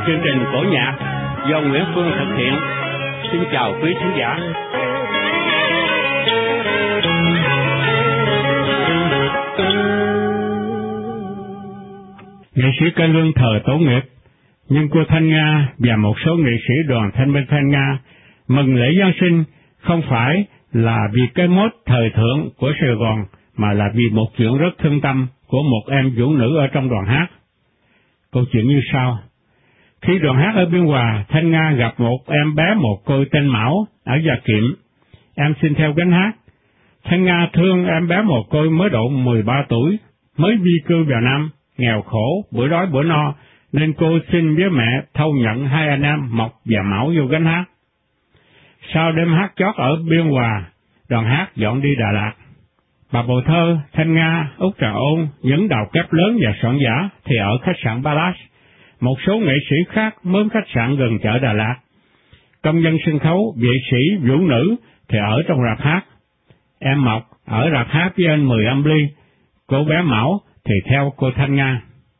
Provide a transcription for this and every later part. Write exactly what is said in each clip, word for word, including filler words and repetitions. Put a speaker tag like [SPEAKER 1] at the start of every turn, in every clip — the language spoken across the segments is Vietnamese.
[SPEAKER 1] chương trình cổ nhạc do Nguyễn Phương thực hiện. Xin chào quý khán giả.
[SPEAKER 2] Nghệ sĩ cải lương thờ Tổ nghiệp, nhưng cô Thanh Nga và một số nghệ sĩ đoàn Thanh Minh Thanh Nga mừng lễ Giáng sinh không phải là vì cái mốt thời thượng của Sài Gòn, mà là vì một chuyện rất thương tâm của một em vũ nữ ở trong đoàn hát. Câu chuyện như sau: khi đoàn hát ở Biên Hòa, Thanh Nga gặp một em bé mồ côi tên Mão ở Gia Kiệm. Em xin theo gánh hát. Thanh Nga thương em bé mồ côi mới độ mười ba tuổi, mới di cư vào Nam, nghèo khổ, bữa đói bữa no, nên cô xin với mẹ thâu nhận hai anh em Mộc và Mão vô gánh hát. Sau đêm hát chót ở Biên Hòa, đoàn hát dọn đi Đà Lạt. Bà Bầu Thơ, Thanh Nga, Út Trà Ôn, những đầu kép lớn và soạn giả thì ở khách sạn Palace. Một số nghệ sĩ khác mướn khách sạn gần chợ Đà Lạt. Công nhân sân khấu, vệ sĩ, vũ nữ thì ở trong rạp hát. Em Mộc ở rạp hát với anh Mười Âm Ly, cô bé Mão thì theo cô Thanh Nga.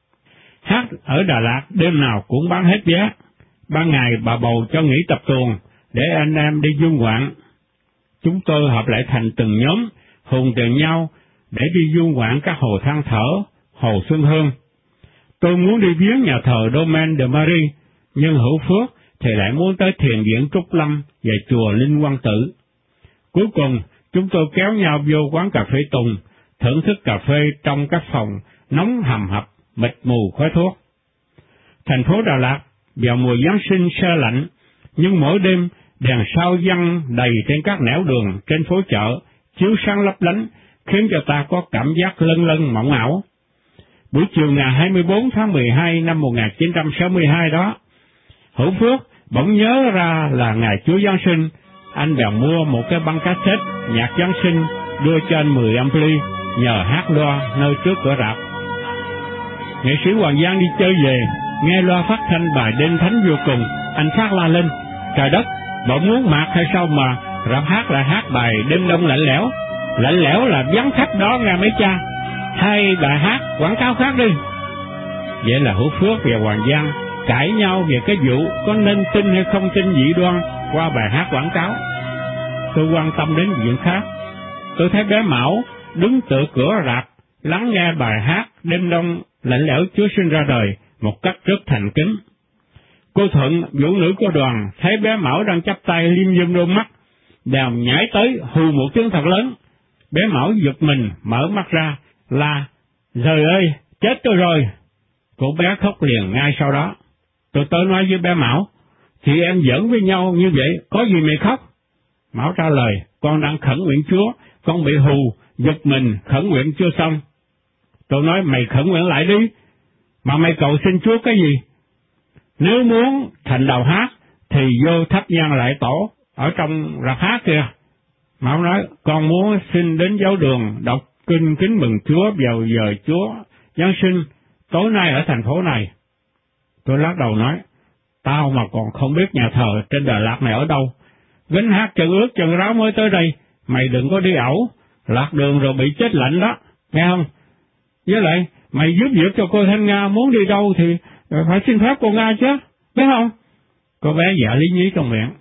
[SPEAKER 2] Hát ở Đà Lạt đêm nào cũng bán hết vé. Ban ngày bà Bầu cho nghỉ tập tuồng để anh em đi du ngoạn. Chúng tôi hợp lại thành từng nhóm, hùng tiền nhau để đi du ngoạn các hồ Than Thở, hồ Xuân Hương. Tôi muốn đi viếng nhà thờ Domaine de Marie, nhưng Hữu Phước thì lại muốn tới thiền viện Trúc Lâm và chùa Linh Quang Tử. Cuối cùng, chúng tôi kéo nhau vô quán cà phê Tùng, thưởng thức cà phê trong các phòng nóng hầm hập, mịt mù khói thuốc. Thành phố Đà Lạt vào mùa Giáng sinh se lạnh, nhưng mỗi đêm đèn sao văng đầy trên các nẻo đường trên phố chợ, chiếu sáng lấp lánh, khiến cho ta có cảm giác lân lân mộng ảo. Buổi chiều ngày hai mươi bốn tháng mười hai năm một nghìn chín trăm sáu mươi hai đó, Hữu Phước bỗng nhớ ra là ngày Chúa Giáng sinh. Anh bèn mua một cái băng cassette nhạc Giáng sinh đưa cho anh Mười Âm Ly nhờ hát loa nơi trước cửa rạp. Nghệ sĩ Hoàng Giang đi chơi về, nghe loa phát thanh bài Đêm Thánh Vô Cùng, anh phát la lên: trời đất, bộ muốn mạc hay sao mà rạp hát lại hát bài Đêm Đông Lạnh Lẽo? Lạnh lẽo là vắng khách đó nghe mấy cha, hay bài hát quảng cáo khác đi. Vậy là Hữu Phước và Hoàng Giang cãi nhau về cái vụ có nên tin hay không tin dị đoan qua bài hát quảng cáo. Tôi quan tâm đến chuyện khác. Tôi thấy bé Mão đứng tựa cửa rạp lắng nghe bài hát Đêm Đông Lạnh Lẽo Chúa Sinh Ra Đời một cách rất thành kính. Cô Thuận, vũ nữ của đoàn, thấy bé Mão đang chắp tay liêm diêm đôi mắt, đèo nhảy tới hù một tiếng thật lớn. Bé Mão giật mình mở mắt ra là: trời ơi, chết tôi rồi! Cô bé khóc liền ngay sau đó. Tôi tới nói với bé Mão: chị em giỡn với nhau như vậy, có gì mày khóc? Mão trả lời: con đang khẩn nguyện Chúa, con bị hù, giật mình, khẩn nguyện chưa xong. Tôi nói: mày khẩn nguyện lại đi, mà mày cầu xin Chúa cái gì? Nếu muốn thành đầu hát thì vô thắp nhang lại tổ ở trong rạp hát kìa. Mão nói: con muốn xin đến giáo đường đọc kinh kính mừng Chúa vào giờ Chúa Giáng sinh tối nay ở thành phố này. Tôi lắc đầu nói: tao mà còn không biết nhà thờ trên Đà Lạt này ở đâu. Gánh hát chân ướt chân ráo mới tới đây, mày đừng có đi ẩu, lạc đường rồi bị chết lạnh đó, nghe không? Với lại, mày giúp việc cho cô Thanh Nga, muốn đi đâu thì phải xin phép cô Nga chứ, biết không? Cô bé dạ lý nhí trong miệng.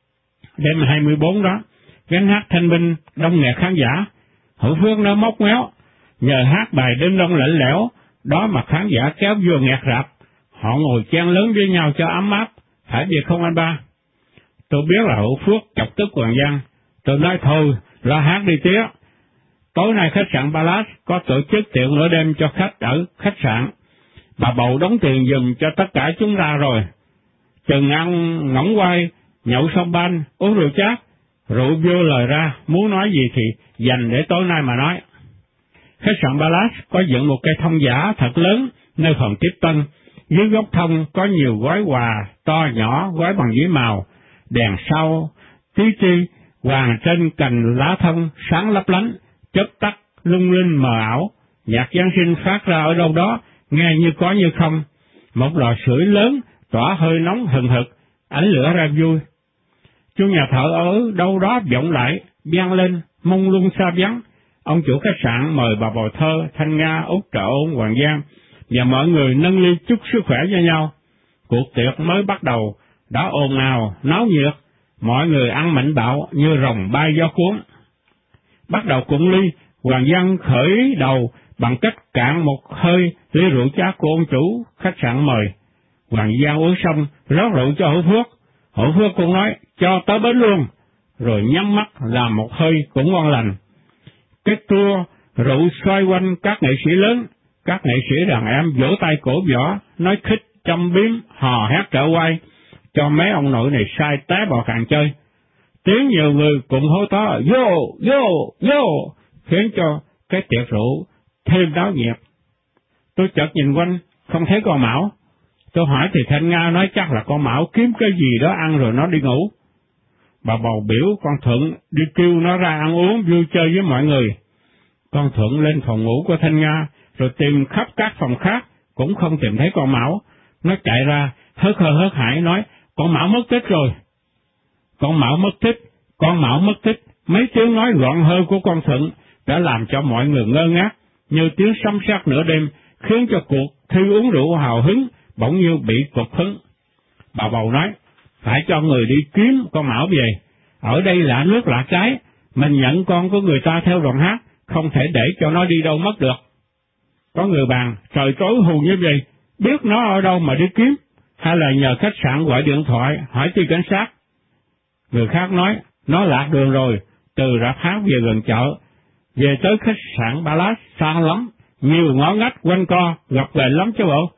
[SPEAKER 2] Đêm hai mươi bốn đó, gánh hát Thanh Minh đông nghẹt khán giả. Hữu Phước nó móc méo, nhờ hát bài Đêm Đông Lạnh Lẽo đó mà khán giả kéo vô nghẹt rạp. Họ ngồi chen lớn với nhau cho ấm áp, phải việc không anh ba? Tôi biết là Hữu Phước chọc tức Hoàng Giang. Tôi nói thôi, lo hát đi tía. Tối nay khách sạn Palace có tổ chức tiệc nửa đêm cho khách ở khách sạn. Bà Bầu đóng tiền giùm cho tất cả chúng ta rồi. Chừng ăn ngỗng quay, nhậu sông ban, uống rượu chát, rượu vô lời ra, muốn nói gì thì dành để tối nay mà nói. Khách sạn Palace có dựng một cây thông giả thật lớn nơi phòng tiếp tân. Dưới gốc thông có nhiều gói quà to nhỏ gói bằng giấy màu, đèn sau, tí ti, hoàng trên cành lá thông sáng lấp lánh, chớp tắt, lung linh mờ ảo. Nhạc Giáng sinh phát ra ở đâu đó, nghe như có như không. Một lò sưởi lớn tỏa hơi nóng hừng hực, ánh lửa ra vui. Chuông nhà thờ ở đâu đó vọng lại, vang lên, mông lung xa vắng. Ông chủ khách sạn mời bà Bầu Thơ, Thanh Nga, Út Trà Ôn, Hoàng Giang và mọi người nâng ly chúc sức khỏe cho nhau. Cuộc tiệc mới bắt đầu, đã ồn ào, náo nhiệt, mọi người ăn mạnh bạo như rồng bay gió cuốn. Bắt đầu cụng ly, Hoàng Văn khởi đầu bằng cách cạn một hơi ly rượu chát của ông chủ khách sạn mời. Hoàng Văn uống xong, rót rượu cho Hữu Phước. Hữu Phước cũng nói, cho tới bến luôn, rồi nhắm mắt làm một hơi cũng ngon lành. Cái tour rượu xoay quanh các nghệ sĩ lớn, các nghệ sĩ đàn em vỗ tay cổ võ, nói khích, châm biếm, hò hét trở quay, cho mấy ông nội này sai té vào càng chơi. Tiếng nhiều người cùng hô to, vô, vô, vô, khiến cho cái tiệc rượu thêm náo nhiệt. Tôi chợt nhìn quanh, không thấy con Mão. Tôi hỏi thì Thanh Nga nói chắc là con Mão kiếm cái gì đó ăn rồi nó đi ngủ. Bà bầu biểu con Thuận đi kêu nó ra ăn uống vui chơi với mọi người. Con Thuận lên phòng ngủ của Thanh Nga, rồi tìm khắp các phòng khác, cũng không tìm thấy con Mão. Nó chạy ra, hớt hơ hớt hải nói, con Mão mất tích rồi. Con Mão mất tích, con Mão mất tích, mấy tiếng nói loạn hơ của con Thuận đã làm cho mọi người ngơ ngác, như tiếng sấm sét nửa đêm, khiến cho cuộc thi uống rượu hào hứng bỗng như bị cục hứng. Bà bầu nói, phải cho người đi kiếm con Mão về, ở đây lạ nước lạ cái, mình nhận con của người ta theo đoàn hát, không thể để cho nó đi đâu mất được. Có người bàn, trời tối hù như vậy, biết nó ở đâu mà đi kiếm, hay là nhờ khách sạn gọi điện thoại hỏi ty cảnh sát. Người khác nói, nó lạc đường rồi, từ rạp hát về gần chợ, về tới khách sạn Palace xa lắm, nhiều ngõ ngách quanh co, gặp ghềnh lắm chứ bộ.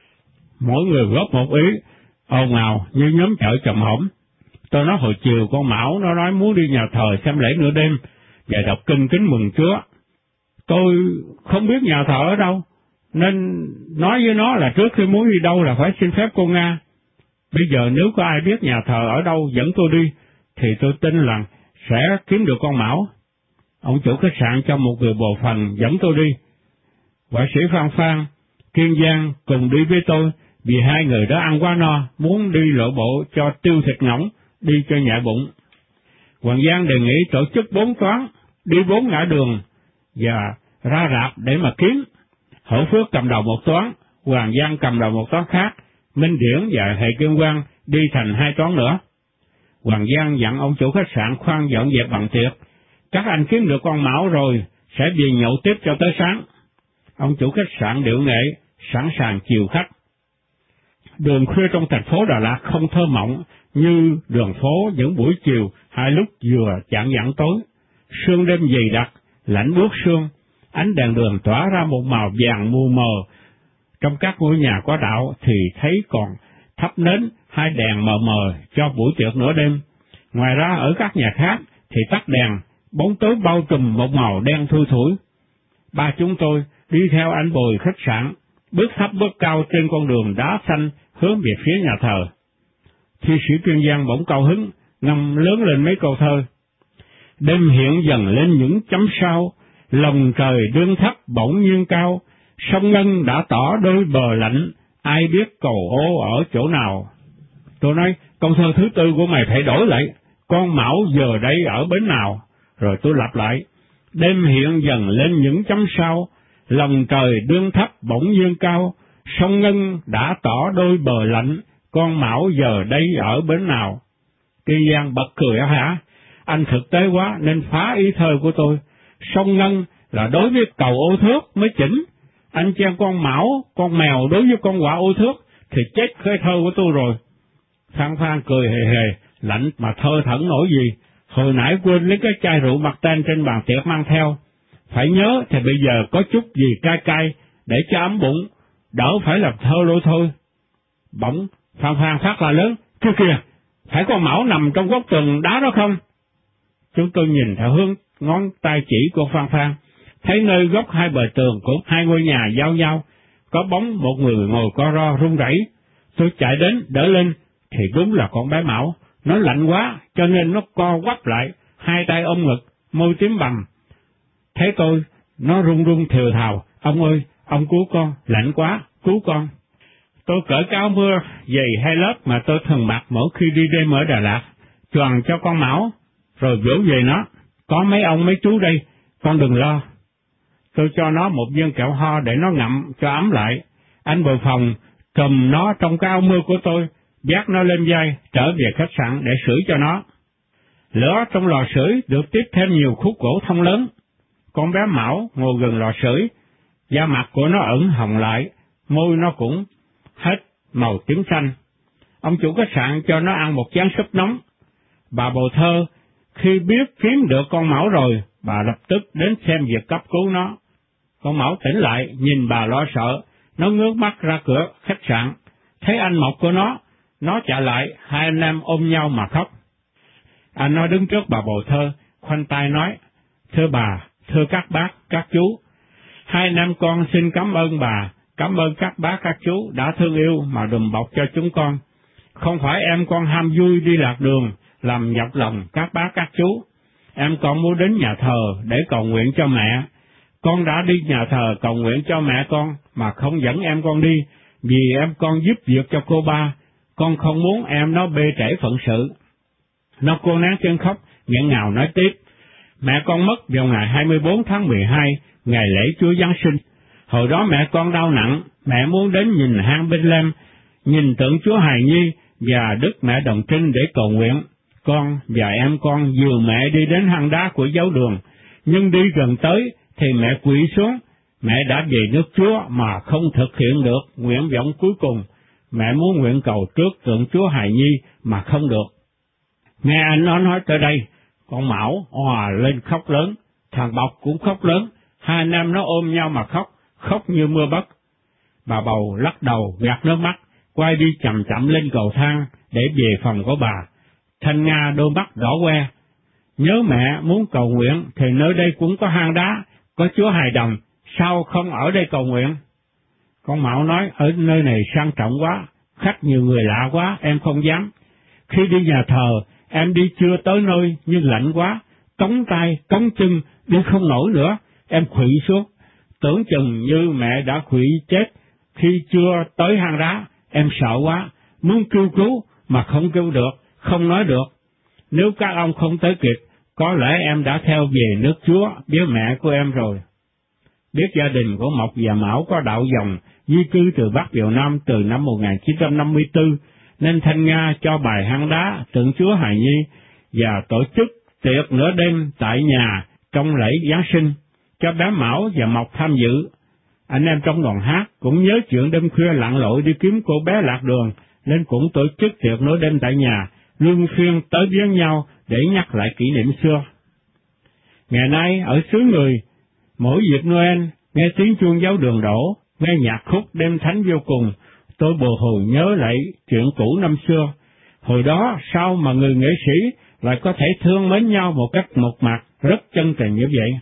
[SPEAKER 2] Mỗi người góp một ý, ồn ào như nhóm chợ chồng hổm. Tôi nói hồi chiều con Mão nó nói muốn đi nhà thờ xem lễ nửa đêm và đọc kinh kính mừng Chúa. Tôi không biết nhà thờ ở đâu, nên nói với nó là trước khi muốn đi đâu là phải xin phép cô Nga. Bây giờ nếu có ai biết nhà thờ ở đâu dẫn tôi đi, thì tôi tin rằng sẽ kiếm được con Mão. Ông chủ khách sạn cho một người bồ phần dẫn tôi đi. Họa sĩ Phan Phan, Kiên Giang cùng đi với tôi, vì hai người đó ăn quá no, muốn đi lộ bộ cho tiêu thịt ngỗng, đi cho nhẹ bụng. Hoàng Giang đề nghị tổ chức bốn toán, đi bốn ngã đường, và ra rạp để mà kiếm. Hữu Phước cầm đầu một toán, Hoàng Giang cầm đầu một toán khác, Minh Điển và Hệ Kiên Quang đi thành hai toán nữa. Hoàng Giang dặn ông chủ khách sạn khoan dọn dẹp bằng tiệc, các anh kiếm được con Mão rồi, sẽ về nhậu tiếp cho tới sáng. Ông chủ khách sạn điệu nghệ, sẵn sàng chiều khách. Đường khuya trong thành phố Đà Lạt không thơ mộng như đường phố những buổi chiều hai lúc vừa chạng vạng tối. Sương đêm dày đặc, lạnh buốt sương, ánh đèn đường tỏa ra một màu vàng mù mờ. Trong các ngôi nhà có đạo thì thấy còn thắp nến hai đèn mờ mờ cho buổi tiệc nửa đêm. Ngoài ra ở các nhà khác thì tắt đèn, bóng tối bao trùm một màu đen thui thủi. Ba chúng tôi đi theo anh Bồi khách sạn, bước thấp bước cao trên con đường đá xanh hướng về phía nhà thờ. Thi sĩ Kiên Giang bỗng cao hứng, ngâm lớn lên mấy câu thơ. Đêm hiện dần lên những chấm sao, lòng trời đương thấp bỗng nhiên cao, sông Ngân đã tỏ đôi bờ lạnh, ai biết cầu ô ở chỗ nào. Tôi nói, câu thơ thứ tư của mày phải đổi lại, con Mão giờ đây ở bến nào. Rồi tôi lặp lại, đêm hiện dần lên những chấm sao, lòng trời đương thấp bỗng nhiên cao, sông Ngân đã tỏ đôi bờ lạnh, con Mão giờ đây ở bến nào. Kiên Giang bật cười hả? Anh thực tế quá nên phá ý thơ của tôi. Sông Ngân là đối với cầu ô thước mới chỉnh. Anh chen con Mão, con mèo đối với con quạ ô thước thì chết khơi thơ của tôi rồi. Phan Phan cười hề hề, lạnh mà thơ thẩn nổi gì. Hồi nãy quên lấy cái chai rượu mặt tên trên bàn tiệc mang theo. Phải nhớ thì bây giờ có chút gì cay cay để cho ấm bụng, đỡ phải làm thơ lôi thôi. Bỗng Phan Phan phát la lớn, kia kìa, phải con Mão nằm trong góc tường đá đó không? Chúng tôi nhìn theo hướng ngón tay chỉ của Phan Phan, thấy nơi góc hai bờ tường của hai ngôi nhà giao nhau, có bóng một người ngồi co ro run rẩy. Tôi chạy đến đỡ lên, thì đúng là con bé Mão, nó lạnh quá cho nên nó co quắp lại, hai tay ôm ngực, môi tím bầm. Thấy tôi, nó run run thều thào, ông ơi, ông cứu con, lạnh quá, cứu con. Tôi cởi cái áo mưa, giày hai lớp mà tôi thường mặc mỗi khi đi đêm ở Đà Lạt, choàng cho con Mão, rồi vỗ về nó, có mấy ông mấy chú đây, con đừng lo. Tôi cho nó một viên kẹo ho để nó ngậm cho ấm lại. Anh Bồi phòng cầm nó trong cái áo mưa của tôi, vác nó lên vai, trở về khách sạn để sưởi cho nó. Lửa trong lò sưởi được tiếp thêm nhiều khúc gỗ thông lớn. Con bé Mão ngồi gần lò sưởi, da mặt của nó ửng hồng lại, môi nó cũng hết màu tím xanh. Ông chủ khách sạn cho nó ăn một chén súp nóng. Bà Bầu Thơ khi biết kiếm được con Mão rồi, bà lập tức đến xem việc cấp cứu nó. Con Mão tỉnh lại, nhìn bà lo sợ, nó ngước mắt ra cửa khách sạn, thấy anh Mộc của nó, nó chạy lại, hai anh em ôm nhau mà khóc. Anh nó đứng trước bà Bầu Thơ, khoanh tay nói, thưa bà, thưa các bác, các chú, hai anh em con xin cảm ơn bà, cảm ơn các bác, các chú đã thương yêu mà đùm bọc cho chúng con. Không phải em con ham vui đi lạc đường, làm nhọc lòng các bác, các chú. Em con muốn đến nhà thờ để cầu nguyện cho mẹ. Con đã đi nhà thờ cầu nguyện cho mẹ con mà không dẫn em con đi, vì em con giúp việc cho cô ba. Con không muốn em nó bê trễ phận sự. Nó cô nén chân khóc, nghẹn ngào nói tiếp. Mẹ con mất vào ngày hai mươi bốn tháng mười hai, ngày lễ Chúa Giáng sinh. Hồi đó mẹ con đau nặng, mẹ muốn đến nhìn hang Bethlehem, nhìn tượng Chúa Hài Nhi và Đức Mẹ Đồng Trinh để cầu nguyện. Con và em con dìu mẹ đi đến hang đá của giáo đường, nhưng đi gần tới thì mẹ quỵ xuống. Mẹ đã về nước Chúa mà không thực hiện được nguyện vọng cuối cùng. Mẹ muốn nguyện cầu trước tượng Chúa Hài Nhi mà không được. Nghe anh nó nói tới đây, con Mão òa lên khóc lớn, thằng Bọc cũng khóc lớn, hai anh em nó ôm nhau mà khóc, khóc như mưa bất. Bà Bầu lắc đầu gạt nước mắt, quay đi chậm chậm lên cầu thang để về phòng của bà. Thanh Nga đôi mắt đỏ que. Nhớ mẹ muốn cầu nguyện thì nơi đây cũng có hang đá, có Chúa Hài Đồng, sao không ở đây cầu nguyện? Con Mão nói, ở nơi này sang trọng quá, khách nhiều người lạ quá, em không dám. Khi đi nhà thờ, em đi chưa tới nơi nhưng lạnh quá, cống tay, cống chân, đi không nổi nữa, em khuỵu xuống. Tưởng chừng như mẹ đã khuỵu chết khi chưa tới hang đá, em sợ quá, muốn kêu cứu mà không kêu được, không nói được. Nếu các ông không tới kịp, có lẽ em đã theo về nước Chúa với mẹ của em rồi. Biết gia đình của Mộc và Mão có đạo dòng di cư từ Bắc vào Nam từ năm một nghìn chín trăm năm mươi tư, nên Thanh Nga cho bài hang đá tượng Chúa Hài Nhi và tổ chức tiệc nửa đêm tại nhà trong lễ Giáng sinh, cho bé Mão và Mộc tham dự. Anh em trong đoàn hát cũng nhớ chuyện đêm khuya lặn lội đi kiếm cô bé lạc đường, nên cũng tổ chức tiệc nửa đêm tại nhà, luân phiên tới viếng nhau để nhắc lại kỷ niệm xưa. Ngày nay ở xứ người, mỗi dịp Noel, nghe tiếng chuông giáo đường đổ, nghe nhạc khúc đêm thánh vô cùng, tôi bồi hồi nhớ lại chuyện cũ năm xưa. Hồi đó sao mà người nghệ sĩ lại có thể thương mến nhau một cách mộc mạc, rất chân tình như vậy?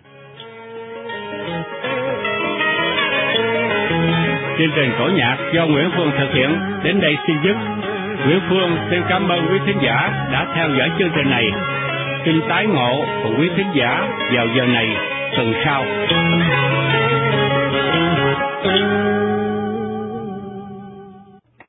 [SPEAKER 1] Chương trình cổ nhạc do Nguyễn Phương thực hiện đến đây xin dứt. Nguyễn Phương xin cảm ơn quý thính giả đã theo dõi chương trình này. Xin tái ngộ của quý thính giả vào giờ này tuần sau.